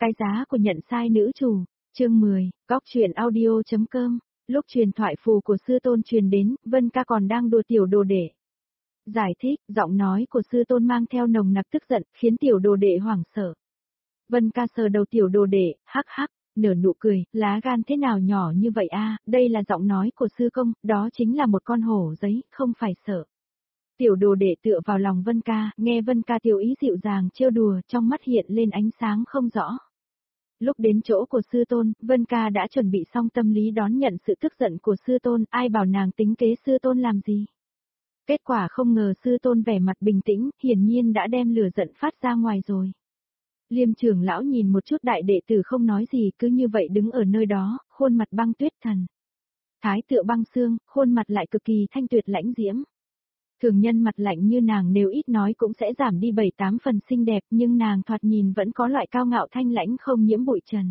Cái giá của nhận sai nữ chủ, chương 10, góc truyện audio.com, lúc truyền thoại phù của sư tôn truyền đến, Vân Ca còn đang đùa tiểu đồ đệ. Giải thích, giọng nói của sư tôn mang theo nồng nặc tức giận, khiến tiểu đồ đệ hoảng sợ. Vân Ca sờ đầu tiểu đồ đệ, hắc hắc, nở nụ cười, lá gan thế nào nhỏ như vậy a? Đây là giọng nói của sư công, đó chính là một con hổ giấy, không phải sợ. Tiểu đồ đệ tựa vào lòng Vân Ca, nghe Vân Ca tiểu ý dịu dàng trêu đùa, trong mắt hiện lên ánh sáng không rõ. Lúc đến chỗ của sư tôn, Vân Ca đã chuẩn bị xong tâm lý đón nhận sự tức giận của sư tôn, ai bảo nàng tính kế sư tôn làm gì. Kết quả không ngờ sư tôn vẻ mặt bình tĩnh, hiển nhiên đã đem lửa giận phát ra ngoài rồi. Liêm trưởng lão nhìn một chút đại đệ tử không nói gì, cứ như vậy đứng ở nơi đó, khuôn mặt băng tuyết thần. Thái tựa băng xương, khuôn mặt lại cực kỳ thanh tuyệt lãnh diễm. Thường nhân mặt lạnh như nàng nếu ít nói cũng sẽ giảm đi 7-8 phần xinh đẹp, nhưng nàng thoạt nhìn vẫn có loại cao ngạo thanh lãnh không nhiễm bụi trần.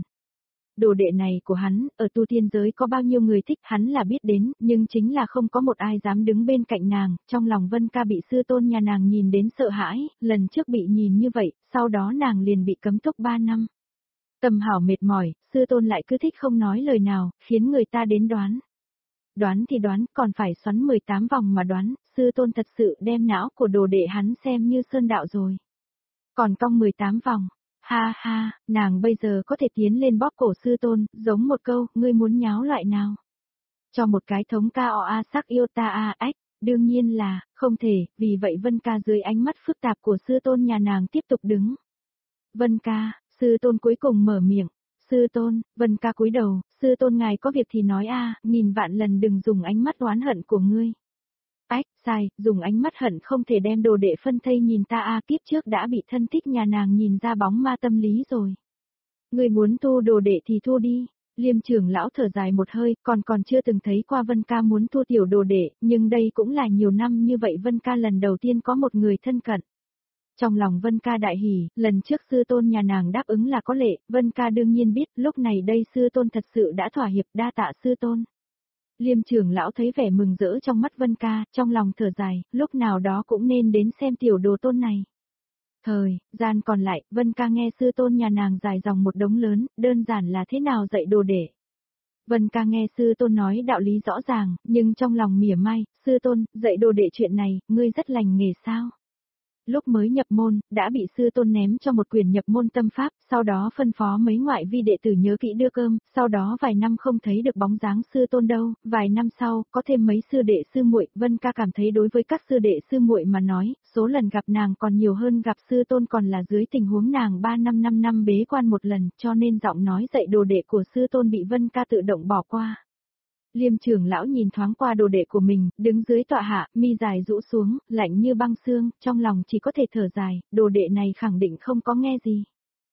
Đồ đệ này của hắn, ở tu tiên giới có bao nhiêu người thích hắn là biết đến, nhưng chính là không có một ai dám đứng bên cạnh nàng, trong lòng Vân Ca bị sư tôn nhà nàng nhìn đến sợ hãi, lần trước bị nhìn như vậy, sau đó nàng liền bị cấm túc 3 năm. Tầm hảo mệt mỏi, sư tôn lại cứ thích không nói lời nào, khiến người ta đến đoán. Đoán thì đoán, còn phải xoắn 18 vòng mà đoán, sư tôn thật sự đem não của đồ đệ hắn xem như sơn đạo rồi. Còn cong 18 vòng, ha ha, nàng bây giờ có thể tiến lên bóp cổ sư tôn, giống một câu, ngươi muốn nháo loại nào? Cho một cái thống ca o a sắc yêu ta a ách, đương nhiên là, không thể, vì vậy Vân Ca dưới ánh mắt phức tạp của sư tôn nhà nàng tiếp tục đứng. Vân Ca, sư tôn cuối cùng mở miệng. Sư tôn, Vân Ca cúi đầu, sư tôn ngài có việc thì nói a, nghìn vạn lần đừng dùng ánh mắt oán hận của ngươi. Ách, sai, dùng ánh mắt hận không thể đem đồ đệ phân thây nhìn ta a, kiếp trước đã bị thân thích nhà nàng nhìn ra bóng ma tâm lý rồi. Ngươi muốn thu đồ đệ thì thu đi. Liêm trưởng lão thở dài một hơi, còn chưa từng thấy qua Vân Ca muốn thu tiểu đồ đệ, nhưng đây cũng là nhiều năm như vậy Vân Ca lần đầu tiên có một người thân cận. Trong lòng Vân Ca đại hỉ, lần trước sư tôn nhà nàng đáp ứng là có lệ, Vân Ca đương nhiên biết, lúc này đây sư tôn thật sự đã thỏa hiệp, đa tạ sư tôn. Liêm trưởng lão thấy vẻ mừng rỡ trong mắt Vân Ca, trong lòng thở dài, lúc nào đó cũng nên đến xem tiểu đồ tôn này. Thời gian còn lại, Vân Ca nghe sư tôn nhà nàng dài dòng một đống lớn, đơn giản là thế nào dạy đồ đệ. Vân Ca nghe sư tôn nói đạo lý rõ ràng, nhưng trong lòng mỉa mai, sư tôn, dạy đồ đệ chuyện này, ngươi rất lành nghề sao? Lúc mới nhập môn, đã bị sư tôn ném cho một quyển nhập môn tâm pháp, sau đó phân phó mấy ngoại vi đệ tử nhớ kỹ đưa cơm, sau đó vài năm không thấy được bóng dáng sư tôn đâu, vài năm sau, có thêm mấy sư đệ sư muội, Vân Ca cảm thấy đối với các sư đệ sư muội mà nói, số lần gặp nàng còn nhiều hơn gặp sư tôn, còn là dưới tình huống nàng 5 năm bế quan một lần, cho nên giọng nói dạy đồ đệ của sư tôn bị Vân Ca tự động bỏ qua. Liêm trưởng lão nhìn thoáng qua đồ đệ của mình, đứng dưới tọa hạ, mi dài rũ xuống, lạnh như băng xương, trong lòng chỉ có thể thở dài, đồ đệ này khẳng định không có nghe gì.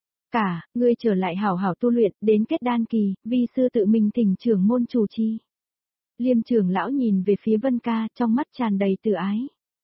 Cả, ngươi trở lại hảo hảo tu luyện, đến kết đan kỳ, vi sư tự mình thỉnh trưởng môn chủ chi. Liêm trưởng lão nhìn về phía Vân Ca, trong mắt tràn đầy từ ái.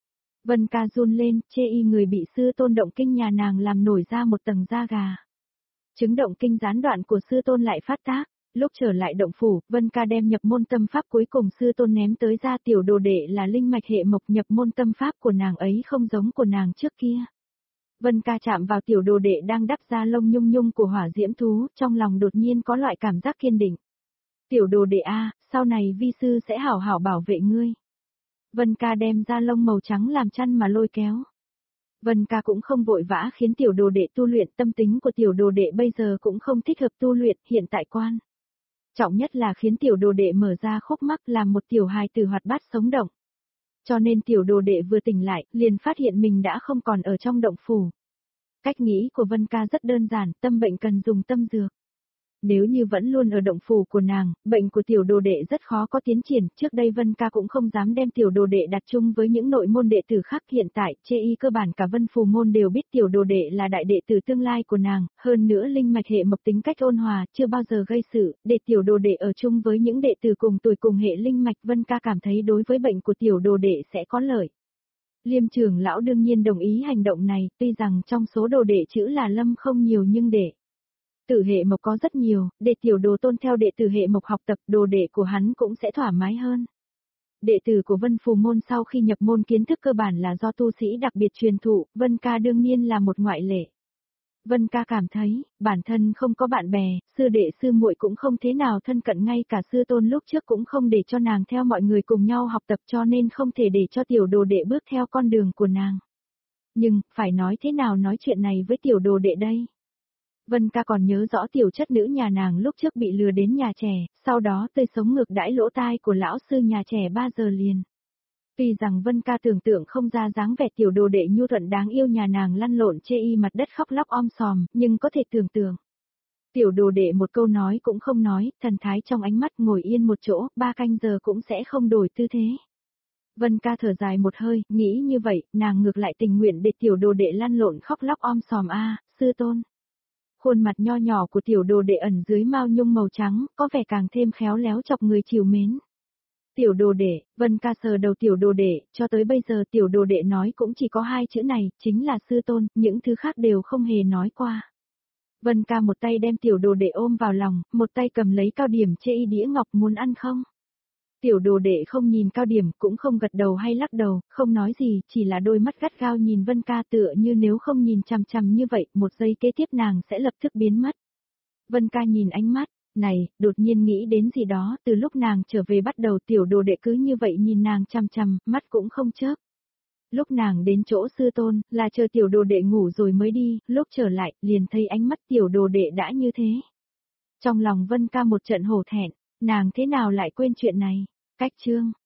Vân Ca run lên, chê y người bị sư tôn động kinh nhà nàng làm nổi ra một tầng da gà. Chứng động kinh gián đoạn của sư tôn lại phát tác. Lúc trở lại động phủ, Vân Ca đem nhập môn tâm pháp cuối cùng sư tôn ném tới ra tiểu đồ đệ là linh mạch hệ mộc, nhập môn tâm pháp của nàng ấy không giống của nàng trước kia. Vân Ca chạm vào tiểu đồ đệ đang đắp ra lông nhung nhung của hỏa diễm thú, trong lòng đột nhiên có loại cảm giác kiên định. Tiểu đồ đệ a, sau này vi sư sẽ hảo hảo bảo vệ ngươi. Vân Ca đem ra lông màu trắng làm chăn mà lôi kéo. Vân Ca cũng không vội vã khiến tiểu đồ đệ tu luyện, tâm tính của tiểu đồ đệ bây giờ cũng không thích hợp tu luyện, hiện tại quan. Trọng nhất là khiến tiểu đồ đệ mở ra khúc mắc làm một tiểu hài tử hoạt bát sống động. Cho nên tiểu đồ đệ vừa tỉnh lại, liền phát hiện mình đã không còn ở trong động phủ. Cách nghĩ của Vân Ca rất đơn giản, tâm bệnh cần dùng tâm dược. Nếu như vẫn luôn ở động phủ của nàng, bệnh của tiểu đồ đệ rất khó có tiến triển, trước đây Vân Ca cũng không dám đem tiểu đồ đệ đặt chung với những nội môn đệ tử khác, hiện tại, chê y cơ bản cả Vân Phù môn đều biết tiểu đồ đệ là đại đệ tử tương lai của nàng, hơn nữa linh mạch hệ mộc tính cách ôn hòa, chưa bao giờ gây sự, để tiểu đồ đệ ở chung với những đệ tử cùng tuổi cùng hệ linh mạch, Vân Ca cảm thấy đối với bệnh của tiểu đồ đệ sẽ có lợi. Liêm trưởng lão đương nhiên đồng ý hành động này, tuy rằng trong số đồ đệ chữ là Lâm không nhiều nhưng đệ tử hệ mộc có rất nhiều, để tiểu đồ tôn theo đệ tử hệ mộc học tập, đồ đệ của hắn cũng sẽ thoải mái hơn. Đệ tử của Vân Phù môn sau khi nhập môn kiến thức cơ bản là do tu sĩ đặc biệt truyền thụ, Vân Ca đương nhiên là một ngoại lệ. Vân ca cảm thấy, bản thân không có bạn bè, sư đệ sư muội cũng không thế nào thân cận, ngay cả sư tôn lúc trước cũng không để cho nàng theo mọi người cùng nhau học tập, cho nên không thể để cho tiểu đồ đệ bước theo con đường của nàng. Nhưng, phải nói thế nào nói chuyện này với tiểu đồ đệ đây? Vân ca còn nhớ rõ tiểu chất nữ nhà nàng lúc trước bị lừa đến nhà trẻ, sau đó tươi sống ngược đãi lỗ tai của lão sư nhà trẻ 3 giờ liền. Tuy rằng Vân ca tưởng tượng không ra dáng vẻ tiểu đồ đệ nhu thuận đáng yêu nhà nàng lăn lộn chê y mặt đất khóc lóc om sòm, nhưng có thể tưởng tượng. Tiểu đồ đệ một câu nói cũng không nói, thần thái trong ánh mắt ngồi yên một chỗ, 3 canh giờ cũng sẽ không đổi tư thế. Vân ca thở dài một hơi, nghĩ như vậy, nàng ngược lại tình nguyện để tiểu đồ đệ lăn lộn khóc lóc om sòm sư tôn. Khuôn mặt nho nhỏ của tiểu đồ đệ ẩn dưới mao nhung màu trắng, có vẻ càng thêm khéo léo chọc người chiều mến. Tiểu đồ đệ, Vân ca sờ đầu tiểu đồ đệ, cho tới bây giờ tiểu đồ đệ nói cũng chỉ có 2 chữ này, chính là sư tôn, những thứ khác đều không hề nói qua. Vân ca một tay đem tiểu đồ đệ ôm vào lòng, một tay cầm lấy cao điểm chê y đĩa ngọc, muốn ăn không? Tiểu đồ đệ không nhìn cao điểm, cũng không gật đầu hay lắc đầu, không nói gì, chỉ là đôi mắt gắt gao nhìn Vân ca, tựa như nếu không nhìn chằm chằm như vậy, một giây kế tiếp nàng sẽ lập tức biến mất. Vân ca nhìn ánh mắt này, đột nhiên nghĩ đến gì đó, từ lúc nàng trở về bắt đầu tiểu đồ đệ cứ như vậy nhìn nàng chằm chằm, mắt cũng không chớp. Lúc nàng đến chỗ sư tôn, là chờ tiểu đồ đệ ngủ rồi mới đi, lúc trở lại, liền thấy ánh mắt tiểu đồ đệ đã như thế. Trong lòng Vân ca một trận hổ thẹn, nàng thế nào lại quên chuyện này? Cách chương